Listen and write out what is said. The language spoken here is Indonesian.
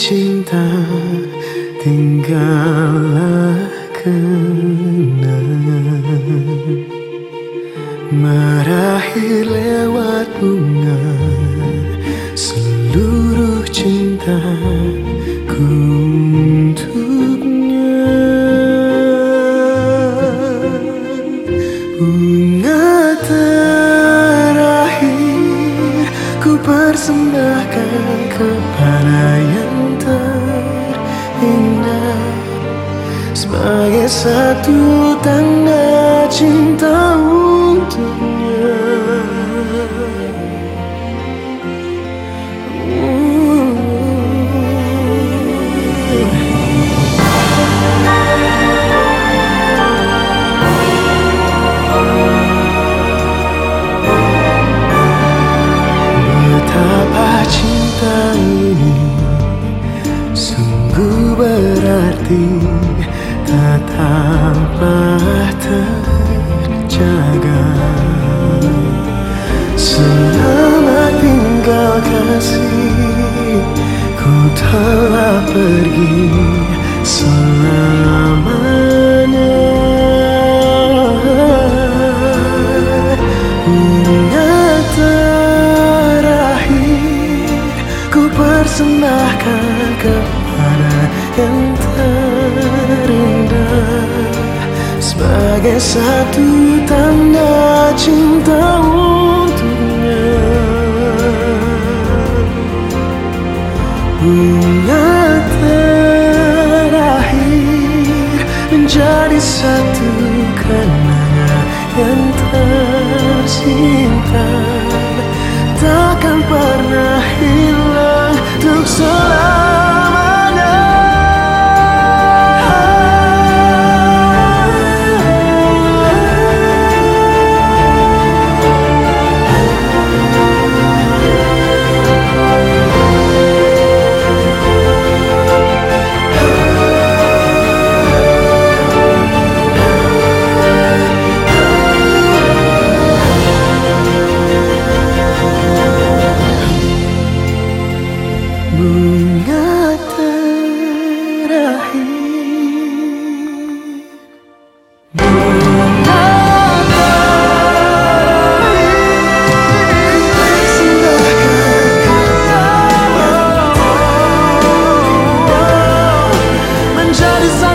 cinta, tinggallah kenangan meraih lewat bunga seluruh cintaku untuknya. Bunga terakhir ku persembahkan kepada yang terindah sebagai satu tanda cinta untuknya. Betapa cinta ini sungguh berarti, tetaplah terjaga. Selamat tinggal kasih, ku telah pergi selamanya. Bunga terakhir ku persembahkan kepada yang terindah sebagai satu tanda cinta untuknya. Bunga terakhir menjadi satu kenangan yang tersimpan, takkan pernah hilang untuk selamanya. Bunga terakhir, bunga terakhir menjadi